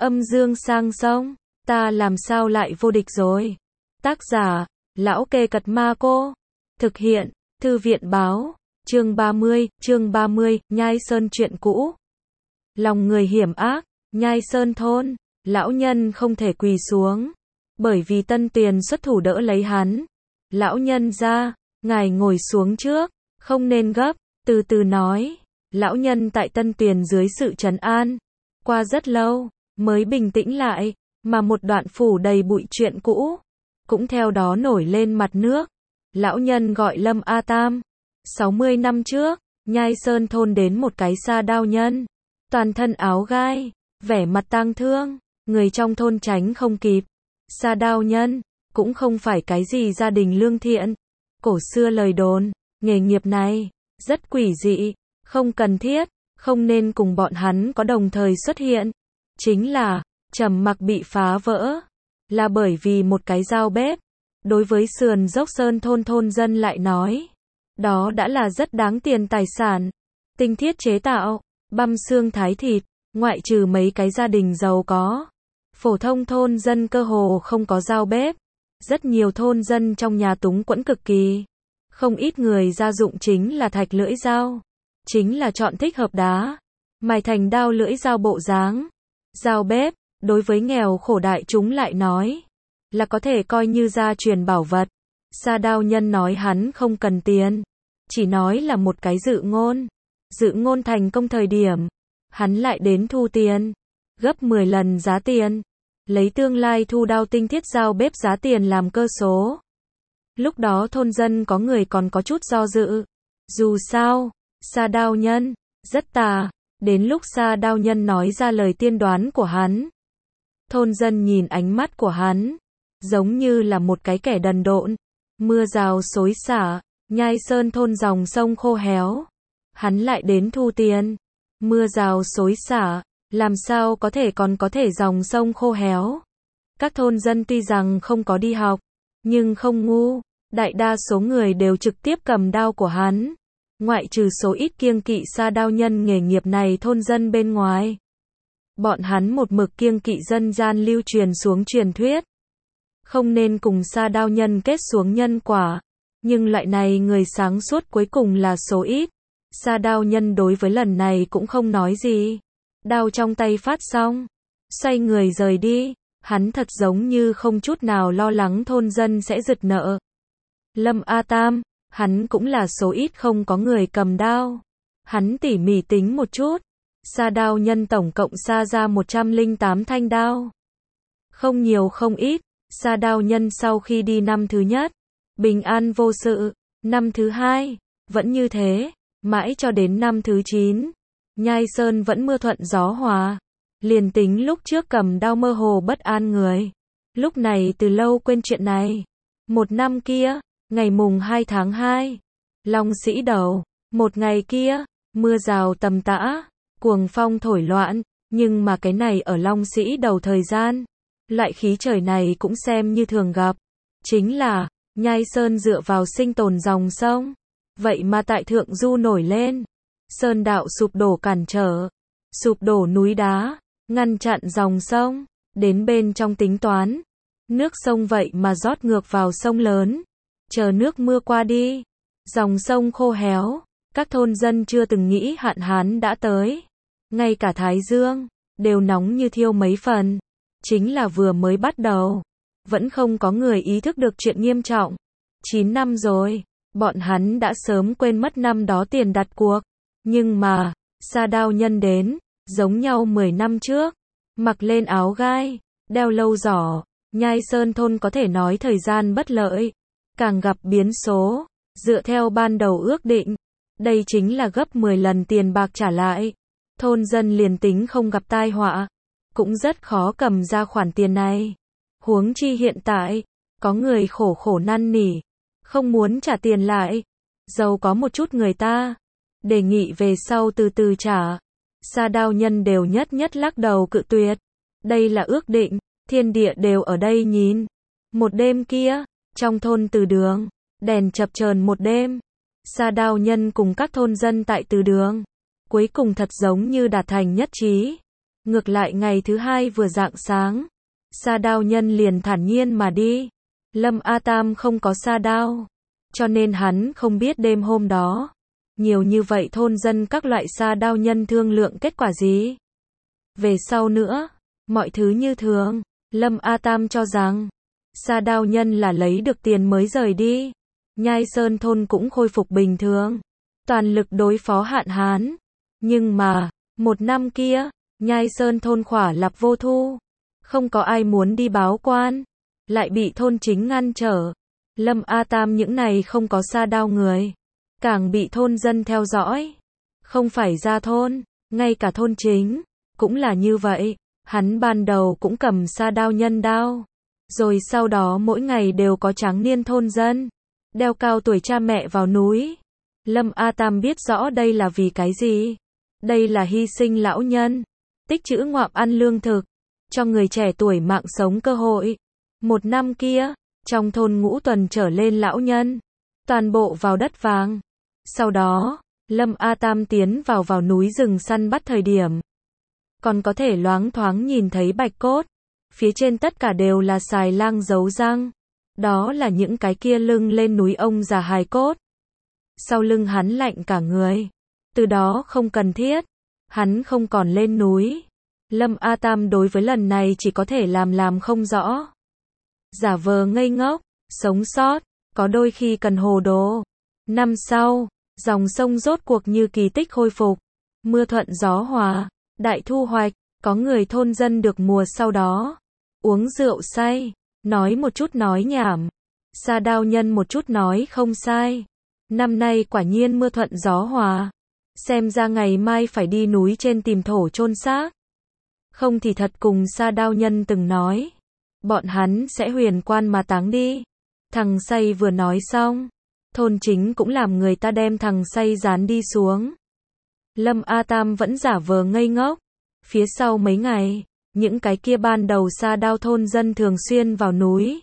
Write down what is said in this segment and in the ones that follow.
Âm dương sang sông, ta làm sao lại vô địch rồi. Tác giả, Lão Kê Cật Ma Cô. Thực hiện, Thư viện báo, chương 30, Nhai Sơn chuyện cũ. Lòng người hiểm ác, Nhai Sơn thôn, lão nhân không thể quỳ xuống, bởi vì Tân Tuyền xuất thủ đỡ lấy hắn. Lão nhân ra, ngài ngồi xuống trước, không nên gấp, từ từ nói. Lão nhân tại Tân Tuyền dưới sự trấn an, qua rất lâu, mới bình tĩnh lại, mà một đoạn phủ đầy bụi chuyện cũ, cũng theo đó nổi lên mặt nước. Lão nhân gọi Lâm A Tam. 60 năm trước, Nhai Sơn thôn đến một cái sa đao nhân, toàn thân áo gai, vẻ mặt tang thương, người trong thôn tránh không kịp. Sa đao nhân, cũng không phải cái gì gia đình lương thiện. Cổ xưa lời đồn, nghề nghiệp này, rất quỷ dị, không cần thiết, không nên cùng bọn hắn có đồng thời xuất hiện. Chính là, trầm mặc bị phá vỡ, là bởi vì một cái dao bếp. Đối với sườn dốc sơn thôn dân lại nói, đó đã là rất đáng tiền tài sản. Tinh thiết chế tạo, băm xương thái thịt, ngoại trừ mấy cái gia đình giàu có, phổ thông thôn dân cơ hồ không có dao bếp. Rất nhiều thôn dân trong nhà túng quẫn cực kỳ. Không ít người gia dụng chính là thạch lưỡi dao, chính là chọn thích hợp đá, mài thành đao lưỡi dao bộ dáng. Dao bếp, đối với nghèo khổ đại chúng lại nói, là có thể coi như gia truyền bảo vật. Sa đao nhân nói hắn không cần tiền, chỉ nói là một cái dự ngôn. Dự ngôn thành công thời điểm, hắn lại đến thu tiền, gấp 10 lần giá tiền, lấy tương lai thu đao tinh thiết dao bếp giá tiền làm cơ số. Lúc đó thôn dân có người còn có chút do dự. Dù sao, sa đao nhân, rất tà. Đến lúc sa đao nhân nói ra lời tiên đoán của hắn, thôn dân nhìn ánh mắt của hắn, giống như là một cái kẻ đần độn. Mưa rào xối xả, Nhai Sơn thôn dòng sông khô héo. Hắn lại đến thu tiền. Mưa rào xối xả, làm sao có thể còn có thể dòng sông khô héo. Các thôn dân tuy rằng không có đi học, nhưng không ngu. Đại đa số người đều trực tiếp cầm đao của hắn, ngoại trừ số ít kiêng kỵ sa đao nhân nghề nghiệp này thôn dân bên ngoài. Bọn hắn một mực kiêng kỵ dân gian lưu truyền xuống truyền thuyết, không nên cùng sa đao nhân kết xuống nhân quả. Nhưng loại này người sáng suốt cuối cùng là số ít. Sa đao nhân đối với lần này cũng không nói gì. Đao trong tay phát xong, xoay người rời đi. Hắn thật giống như không chút nào lo lắng thôn dân sẽ giật nợ. Lâm A Tam, hắn cũng là số ít không có người cầm đao. Hắn tỉ mỉ tính một chút, sa đao nhân tổng cộng sa ra 108 thanh đao. Không nhiều không ít. Sa đao nhân sau khi đi năm thứ nhất, bình an vô sự. Năm thứ hai, vẫn như thế, mãi cho đến năm thứ 9, Nhai Sơn vẫn mưa thuận gió hòa. Liền tính lúc trước cầm đao mơ hồ bất an người, lúc này từ lâu quên chuyện này. Một năm kia, ngày mùng 2 tháng 2, Long Sĩ Đầu, một ngày kia, mưa rào tầm tã, cuồng phong thổi loạn, nhưng mà cái này ở Long Sĩ Đầu thời gian, loại khí trời này cũng xem như thường gặp. Chính là, Nhai Sơn dựa vào sinh tồn dòng sông, vậy mà tại thượng du nổi lên. Sơn đạo sụp đổ cản trở, sụp đổ núi đá, ngăn chặn dòng sông, đến bên trong tính toán. Nước sông vậy mà rót ngược vào sông lớn. Chờ nước mưa qua đi, dòng sông khô héo, các thôn dân chưa từng nghĩ hạn hán đã tới. Ngay cả Thái Dương, đều nóng như thiêu mấy phần. Chính là vừa mới bắt đầu, vẫn không có người ý thức được chuyện nghiêm trọng. 9 năm rồi, bọn hắn đã sớm quên mất năm đó tiền đặt cuộc. Nhưng mà, sa đao nhân đến, giống nhau 10 năm trước, mặc lên áo gai, đeo lâu giỏ. Nhai Sơn thôn có thể nói thời gian bất lợi, càng gặp biến số. Dựa theo ban đầu ước định, đây chính là gấp 10 lần tiền bạc trả lại. Thôn dân liền tính không gặp tai họa, cũng rất khó cầm ra khoản tiền này. Huống chi hiện tại, có người khổ khổ năn nỉ, không muốn trả tiền lại. Giàu có một chút người ta, đề nghị về sau từ từ trả. Sa đao nhân đều nhất lắc đầu cự tuyệt. Đây là ước định, thiên địa đều ở đây nhìn. Một đêm kia, trong thôn Từ Đường, đèn chập chờn một đêm. Sa đao nhân cùng các thôn dân tại Từ Đường, cuối cùng thật giống như đạt thành nhất trí. Ngược lại ngày thứ hai vừa rạng sáng, Sa Đao Nhân liền thản nhiên mà đi. Lâm A Tam không có sa đao, cho nên hắn không biết đêm hôm đó, nhiều như vậy thôn dân các loại Sa Đao Nhân thương lượng kết quả gì. Về sau nữa, mọi thứ như thường, Lâm A Tam cho rằng, Sa Đao Nhân là lấy được tiền mới rời đi. Nhai Sơn thôn cũng khôi phục bình thường, toàn lực đối phó hạn hán. Nhưng mà, một năm kia, Nhai Sơn thôn khỏa lạp vô thu, không có ai muốn đi báo quan, lại bị thôn chính ngăn trở. Lâm A Tam những này không có sa đao người, càng bị thôn dân theo dõi. Không phải ra thôn, ngay cả thôn chính, cũng là như vậy. Hắn ban đầu cũng cầm sa đao nhân đao, rồi sau đó mỗi ngày đều có tráng niên thôn dân, đeo cao tuổi cha mẹ vào núi. Lâm A Tam biết rõ đây là vì cái gì. Đây là hy sinh lão nhân, tích trữ ngoạm ăn lương thực, cho người trẻ tuổi mạng sống cơ hội. Một năm kia, trong thôn Ngũ Tuần trở lên lão nhân, toàn bộ vào đất vàng. Sau đó, Lâm A Tam tiến vào núi rừng săn bắt thời điểm, còn có thể loáng thoáng nhìn thấy bạch cốt, phía trên tất cả đều là xài lang dấu răng. Đó là những cái kia lưng lên núi ông già hài cốt. Sau lưng hắn lạnh cả người, từ đó không cần thiết, hắn không còn lên núi. Lâm A Tam đối với lần này chỉ có thể làm không rõ. Giả vờ ngây ngốc, sống sót, có đôi khi cần hồ đồ. Năm sau, dòng sông rốt cuộc như kỳ tích khôi phục. Mưa thuận gió hòa, đại thu hoạch, có người thôn dân được mùa sau đó. Uống rượu say, nói một chút nói nhảm. Sa Đao Nhân một chút nói không sai. Năm nay quả nhiên mưa thuận gió hòa. Xem ra ngày mai phải đi núi trên tìm thổ chôn xác. Không thì thật cùng Sa Đao Nhân từng nói, bọn hắn sẽ huyền quan mà táng đi. Thằng say vừa nói xong, thôn chính cũng làm người ta đem thằng say dán đi xuống. Lâm A Tam vẫn giả vờ ngây ngốc. Phía sau mấy ngày, những cái kia ban đầu Sa Đao thôn dân thường xuyên vào núi,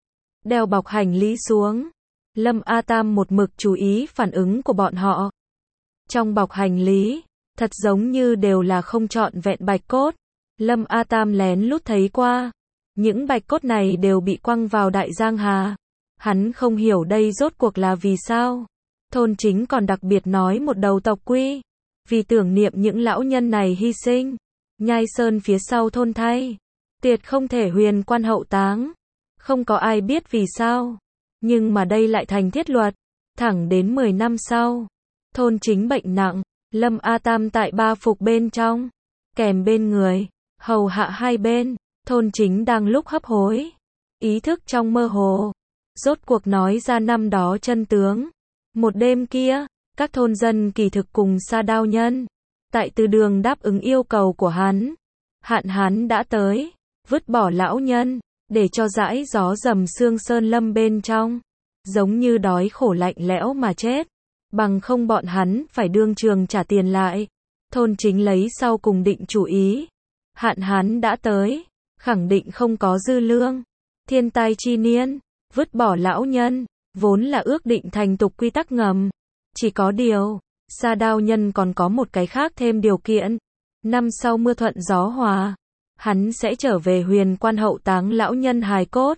đeo bọc hành lý xuống. Lâm A Tam một mực chú ý phản ứng của bọn họ. Trong bọc hành lý, thật giống như đều là không trọn vẹn bạch cốt. Lâm A Tam lén lút thấy qua, những bạch cốt này đều bị quăng vào Đại Giang Hà. Hắn không hiểu đây rốt cuộc là vì sao. Thôn chính còn đặc biệt nói một đầu tộc quy, vì tưởng niệm những lão nhân này hy sinh. Nhai Sơn phía sau thôn thay, tuyệt không thể huyền quan hậu táng. Không có ai biết vì sao, nhưng mà đây lại thành thiết luật. Thẳng đến 10 năm sau, thôn chính bệnh nặng, Lâm A Tam tại ba phục bên trong, kèm bên người, hầu hạ hai bên. Thôn chính đang lúc hấp hối, ý thức trong mơ hồ, rốt cuộc nói ra năm đó chân tướng. Một đêm kia, các thôn dân kỳ thực cùng Sa Đao Nhân, tại từ đường đáp ứng yêu cầu của hắn. Hạn hán đã tới, vứt bỏ lão nhân, để cho dãi gió dầm sương sơn lâm bên trong, giống như đói khổ lạnh lẽo mà chết, bằng không bọn hắn phải đương trường trả tiền lại. Thôn chính lấy sau cùng định chủ ý. Hạn hán đã tới, khẳng định không có dư lương. Thiên tai chi niên, vứt bỏ lão nhân, vốn là ước định thành tục quy tắc ngầm. Chỉ có điều, Sa Đao Nhân còn có một cái khác thêm điều kiện. Năm sau mưa thuận gió hòa, hắn sẽ trở về huyền quan hậu táng lão nhân hài cốt.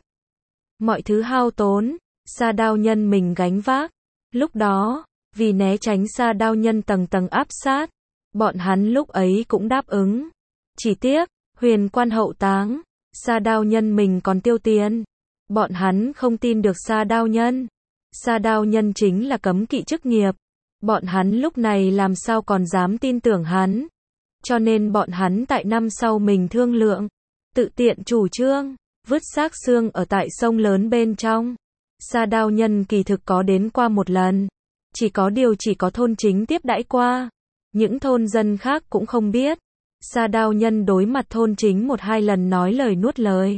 Mọi thứ hao tốn, Sa Đao Nhân mình gánh vác. Lúc đó, vì né tránh Sa Đao Nhân tầng tầng áp sát, bọn hắn lúc ấy cũng đáp ứng. Chỉ tiếc, huyền quan hậu táng, Sa Đao Nhân mình còn tiêu tiền. Bọn hắn không tin được Sa Đao Nhân. Sa Đao Nhân chính là cấm kỵ chức nghiệp. Bọn hắn lúc này làm sao còn dám tin tưởng hắn. Cho nên bọn hắn tại năm sau mình thương lượng, tự tiện chủ trương, vứt xác xương ở tại sông lớn bên trong. Sa Đao Nhân kỳ thực có đến qua một lần, chỉ có điều chỉ có thôn chính tiếp đãi qua. Những thôn dân khác cũng không biết. Sa Đao Nhân đối mặt thôn chính một hai lần nói lời nuốt lời.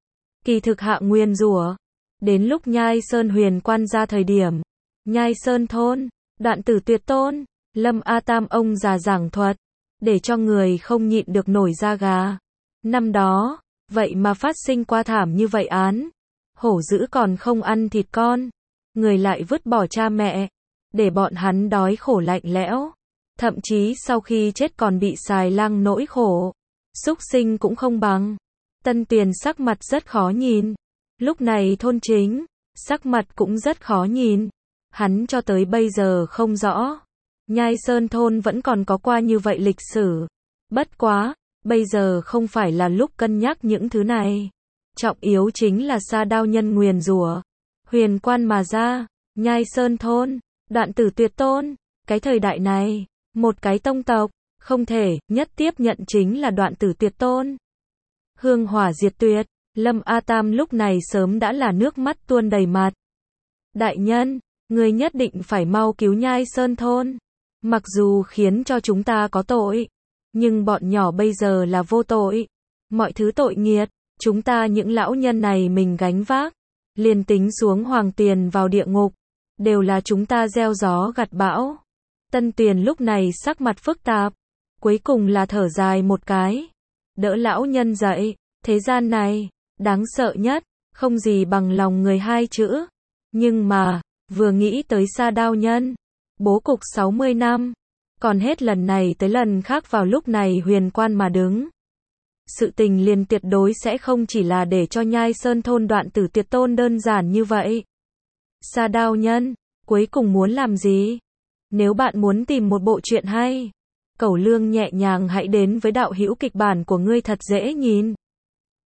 Kỳ thực hạ nguyên rủa. Đến lúc Nhai Sơn huyền quan ra thời điểm, Nhai Sơn thôn, Đoạn Tử Tuyệt Tôn, Lâm A Tam ông già giảng thuật, để cho người không nhịn được nổi da gà. Năm đó, vậy mà phát sinh qua thảm như vậy án. Hổ dữ còn không ăn thịt con, người lại vứt bỏ cha mẹ, để bọn hắn đói khổ lạnh lẽo. Thậm chí sau khi chết còn bị xài lang nỗi khổ. Súc sinh cũng không bằng. Tân Tuyền sắc mặt rất khó nhìn. Lúc này Thôn Chính, sắc mặt cũng rất khó nhìn. Hắn cho tới bây giờ không rõ. Nhai Sơn thôn vẫn còn có qua như vậy lịch sử. Bất quá, bây giờ không phải là lúc cân nhắc những thứ này. Trọng yếu chính là Sa Đao nhân nguyền rủa huyền quan mà ra. Nhai Sơn thôn, Đoạn Tử Tuyệt Tôn. Cái thời đại này, một cái tông tộc, không thể nhất tiếp nhận chính là Đoạn Tử Tuyệt Tôn. Hương hỏa diệt tuyệt, Lâm A Tam lúc này sớm đã là nước mắt tuôn đầy mặt. Đại nhân, người nhất định phải mau cứu Nhai Sơn thôn. Mặc dù khiến cho chúng ta có tội, nhưng bọn nhỏ bây giờ là vô tội. Mọi thứ tội nghiệt, chúng ta những lão nhân này mình gánh vác. Liền tính xuống hoàng tiền vào địa ngục, đều là chúng ta gieo gió gặt bão. Tân Tuyền lúc này sắc mặt phức tạp, cuối cùng là thở dài một cái. Đỡ lão nhân dậy, thế gian này, đáng sợ nhất, không gì bằng lòng người hai chữ. Nhưng mà, vừa nghĩ tới Sa Đao nhân, bố cục 60 năm, còn hết lần này tới lần khác vào lúc này huyền quan mà đứng. Sự tình liền tuyệt đối sẽ không chỉ là để cho Nhai Sơn thôn Đoạn Tử Tuyệt Tôn đơn giản như vậy. Sa Đao nhân, cuối cùng muốn làm gì? Nếu bạn muốn tìm một bộ truyện hay, Cẩu Lương nhẹ nhàng hãy đến với đạo hữu kịch bản của ngươi thật dễ nhìn.